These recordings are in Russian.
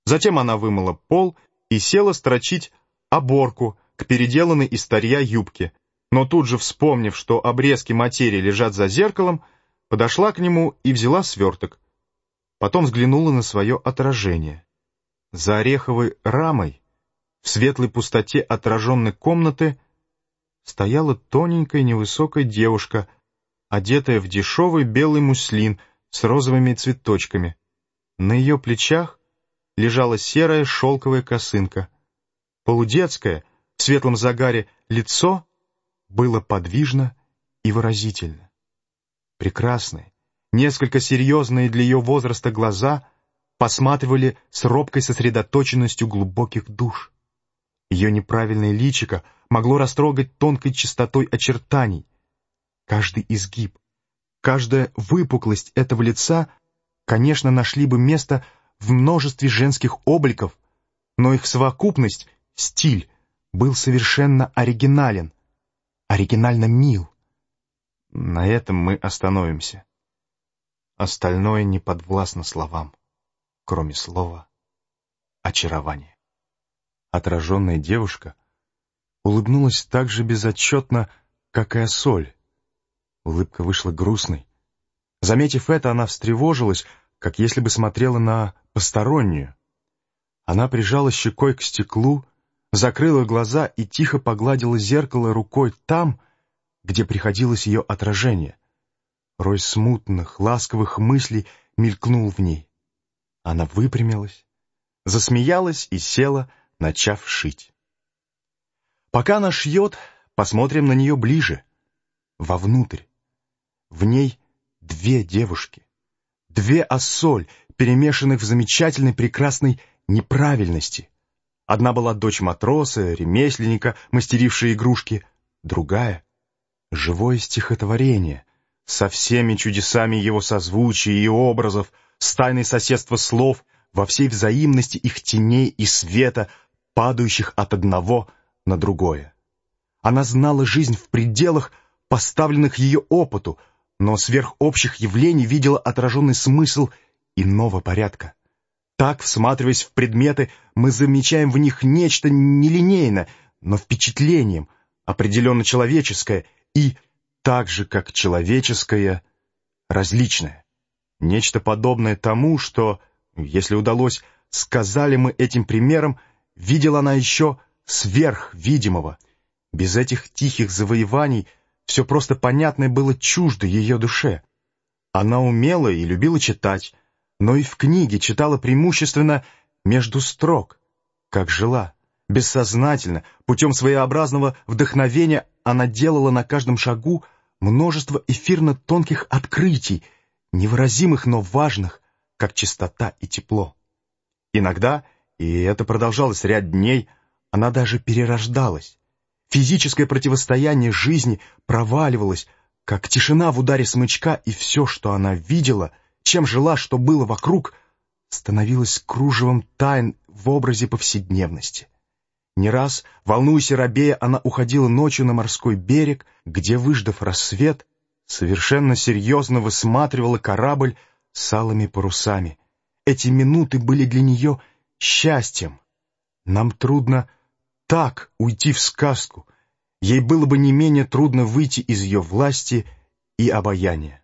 Затем она вымыла пол и села строчить оборку к переделанной из старья юбке, но тут же, вспомнив, что обрезки материи лежат за зеркалом, подошла к нему и взяла сверток. Потом взглянула на свое отражение. За ореховой рамой, в светлой пустоте отраженной комнаты, стояла тоненькая невысокая девушка, одетая в дешевый белый муслин с розовыми цветочками. На ее плечах лежала серая шелковая косынка. Полудетское, в светлом загаре, лицо было подвижно и выразительно. Прекрасные, несколько серьезные для ее возраста глаза посматривали с робкой сосредоточенностью глубоких душ. Ее неправильное личико могло растрогать тонкой чистотой очертаний. Каждый изгиб, каждая выпуклость этого лица, конечно, нашли бы место в множестве женских обликов, но их совокупность, стиль, был совершенно оригинален, оригинально мил. На этом мы остановимся. Остальное не подвластно словам, кроме слова очарование. Отраженная девушка улыбнулась так же безотчетно, как и Ассоль. Улыбка вышла грустной. Заметив это, она встревожилась, как если бы смотрела на постороннюю. Она прижала щекой к стеклу, закрыла глаза и тихо погладила зеркало рукой там, где приходилось ее отражение. Рой смутных, ласковых мыслей мелькнул в ней. Она выпрямилась, засмеялась и села, начав шить. Пока она шьет, посмотрим на нее ближе, вовнутрь. В ней две девушки, две Ассоль, перемешанных в замечательной прекрасной неправильности. Одна была дочь матроса, ремесленника, мастерившей игрушки, другая — живое стихотворение, со всеми чудесами его созвучия и образов, с тайной соседства слов, во всей взаимности их теней и света, падающих от одного на другое. Она знала жизнь в пределах, поставленных ее опыту, но сверх общих явлений видела отраженный смысл иного порядка. Так, всматриваясь в предметы, мы замечаем в них нечто нелинейно, но впечатлением, определенно человеческое и, так же как человеческое, различное. Нечто подобное тому, что, если удалось, сказали мы этим примером, видела она еще сверх видимого. Без этих тихих завоеваний все просто понятное было чуждо ее душе. Она умела и любила читать, но и в книге читала преимущественно между строк, как жила. Бессознательно, путем своеобразного вдохновения она делала на каждом шагу множество эфирно-тонких открытий, невыразимых, но важных, как чистота и тепло. Иногда, и это продолжалось ряд дней, она даже перерождалась. Физическое противостояние жизни проваливалось, как тишина в ударе смычка, и все, что она видела, чем жила, что было вокруг, становилось кружевом тайн в образе повседневности. Не раз, волнуясь и робея, она уходила ночью на морской берег, где, выждав рассвет, совершенно серьезно высматривала корабль с алыми парусами. Эти минуты были для нее счастьем. Нам трудно так уйти в сказку. Ей было бы не менее трудно выйти из ее власти и обаяния.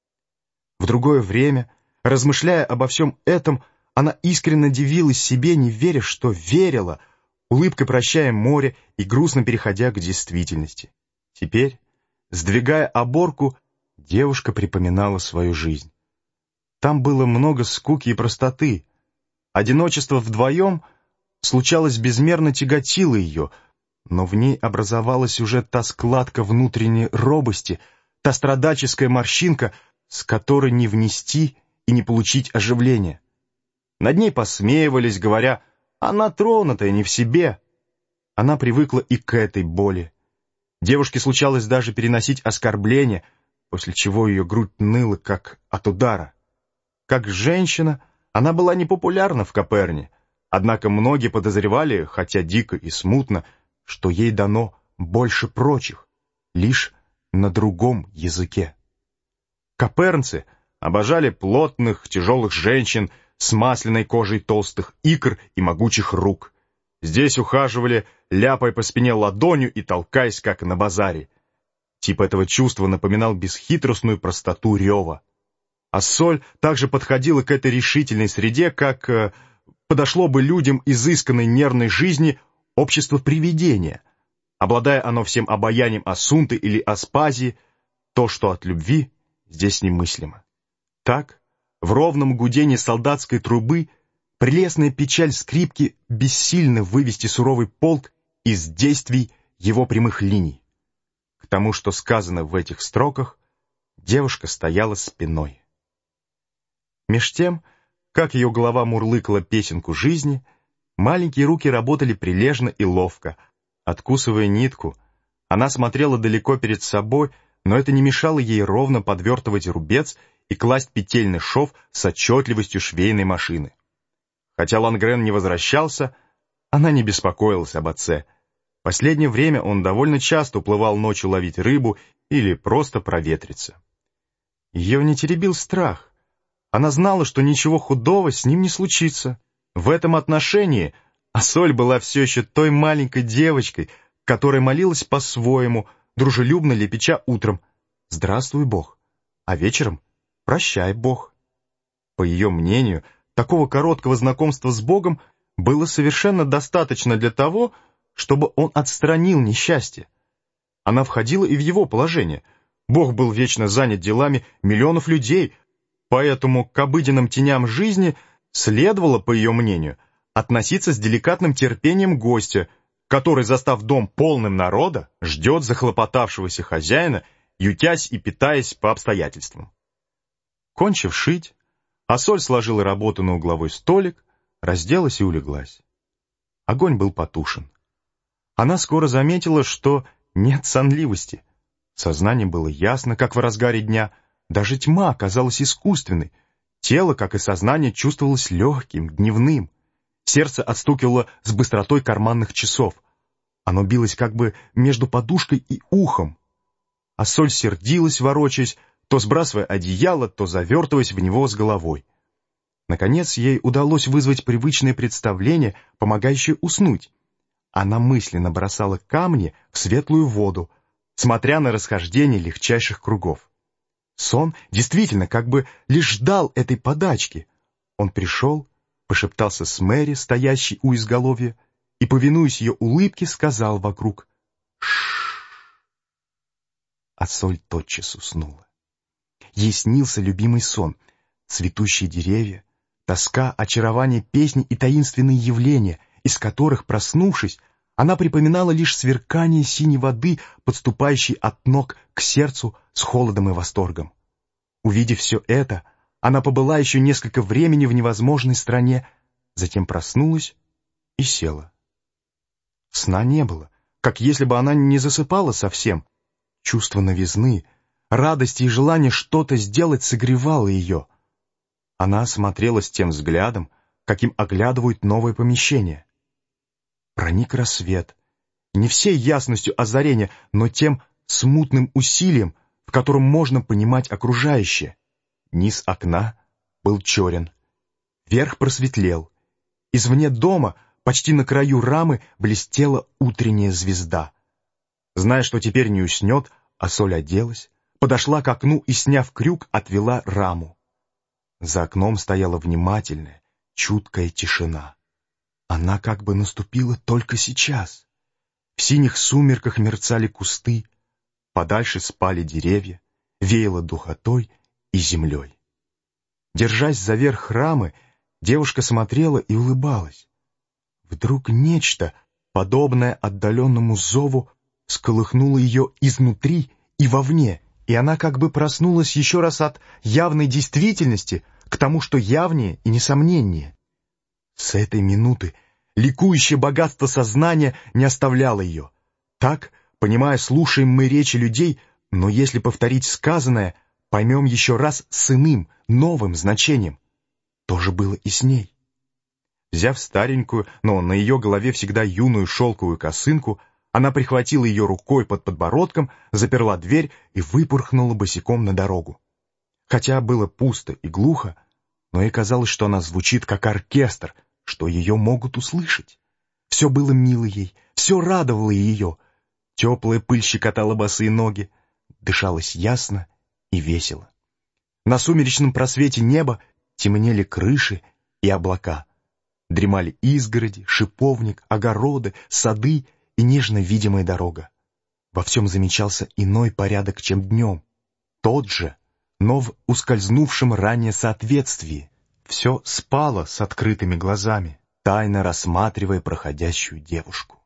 В другое время, размышляя обо всем этом, она искренне дивилась себе, не веря, что верила, улыбкой прощая море и грустно переходя к действительности. Теперь, сдвигая оборку, девушка припоминала свою жизнь. Там было много скуки и простоты. Одиночество вдвоем, случалось, безмерно тяготило ее, но в ней образовалась уже та складка внутренней робости, та страдальческая морщинка, с которой не внести и не получить оживления. Над ней посмеивались, говоря: «Она тронутая, не в себе». Она привыкла и к этой боли. Девушке случалось даже переносить оскорбления, после чего ее грудь ныла, как от удара. Как женщина она была непопулярна в Коперне, однако многие подозревали, хотя дико и смутно, что ей дано больше прочих, лишь на другом языке. Копернцы обожали плотных, тяжелых женщин с масляной кожей толстых икр и могучих рук. Здесь ухаживали, ляпая по спине ладонью и толкаясь, как на базаре. Тип этого чувства напоминал бесхитростную простоту рева. А соль также подходила к этой решительной среде, как подошло бы людям изысканной нервной жизни общество привидения. Обладая оно всем обаянием Асунты или Аспазии, то, что от любви, здесь немыслимо. Так, в ровном гудении солдатской трубы, прелестная печаль скрипки бессильно вывести суровый полк из действий его прямых линий. К тому, что сказано в этих строках, девушка стояла спиной. Меж тем, как ее голова мурлыкала песенку жизни, маленькие руки работали прилежно и ловко. Откусывая нитку, она смотрела далеко перед собой, но это не мешало ей ровно подвертывать рубец и класть петельный шов с отчетливостью швейной машины. Хотя Лангрен не возвращался, она не беспокоилась об отце. Последнее время он довольно часто уплывал ночью ловить рыбу или просто проветриться. Ее не теребил страх. Она знала, что ничего худого с ним не случится. В этом отношении Ассоль была все еще той маленькой девочкой, которая молилась по-своему, дружелюбно лепеча утром «Здравствуй, Бог», а вечером «Прощай, Бог». По ее мнению, такого короткого знакомства с Богом было совершенно достаточно для того, чтобы он отстранил несчастье. Она входила и в его положение. Бог был вечно занят делами миллионов людей, поэтому к обыденным теням жизни следовало, по ее мнению, относиться с деликатным терпением гостя, который, застав дом полным народа, ждет захлопотавшегося хозяина, ютясь и питаясь по обстоятельствам. Кончив шить, Ассоль сложила работу на угловой столик, разделась и улеглась. Огонь был потушен. Она скоро заметила, что нет сонливости. Сознание было ясно, как в разгаре дня. Даже тьма казалась искусственной. Тело, как и сознание, чувствовалось легким, дневным. Сердце отстукивало с быстротой карманных часов. Оно билось как бы между подушкой и ухом. Ассоль сердилась, ворочаясь, то сбрасывая одеяло, то завертываясь в него с головой. Наконец, ей удалось вызвать привычное представление, помогающее уснуть. Она мысленно бросала камни в светлую воду, смотря на расхождение легчайших кругов. Сон действительно как бы лишь ждал этой подачки. Он пришел, пошептался с Мэри, стоящей у изголовья, и, повинуясь ее улыбке, сказал вокруг «Ш-ш-ш». Ассоль тотчас уснула. Ей снился любимый сон, цветущие деревья, тоска, очарование песни и таинственные явления, из которых, проснувшись, она припоминала лишь сверкание синей воды, подступающей от ног к сердцу с холодом и восторгом. Увидев все это, она побыла еще несколько времени в невозможной стране, затем проснулась и села. Сна не было, как если бы она не засыпала совсем. Чувство новизны, радости и желание что-то сделать согревало ее. Она осмотрелась тем взглядом, каким оглядывают новое помещение. Проник рассвет, не всей ясностью озарения, но тем смутным усилием, в котором можно понимать окружающее. Низ окна был черен, верх просветлел. Извне дома, почти на краю рамы, блестела утренняя звезда. Зная, что теперь не уснет, Ассоль оделась, подошла к окну и, сняв крюк, отвела раму. За окном стояла внимательная, чуткая тишина. Она как бы наступила только сейчас. В синих сумерках мерцали кусты, подальше спали деревья, веяло духотой и землей. Держась за верх рамы, девушка смотрела и улыбалась. Вдруг нечто, подобное отдаленному зову, всколыхнуло ее изнутри и вовне, и она как бы проснулась еще раз от явной действительности к тому, что явнее и несомненнее. С этой минуты ликующее богатство сознания не оставляло ее. Так, понимая, слушаем мы речи людей, но если повторить сказанное, поймем еще раз с иным, новым значением. То же было и с ней. Взяв старенькую, но на ее голове всегда юную шелковую косынку, она прихватила ее рукой под подбородком, заперла дверь и выпорхнула босиком на дорогу. Хотя было пусто и глухо, но ей казалось, что она звучит как оркестр, что ее могут услышать. Все было мило ей, все радовало ее. Теплая пыль щекотала босые ноги, дышалось ясно и весело. На сумеречном просвете неба темнели крыши и облака. Дремали изгороди, шиповник, огороды, сады и нежно видимая дорога. Во всем замечался иной порядок, чем днем. Тот же, но в ускользнувшем ранее соответствии. Все спало с открытыми глазами, тайно рассматривая проходящую девушку.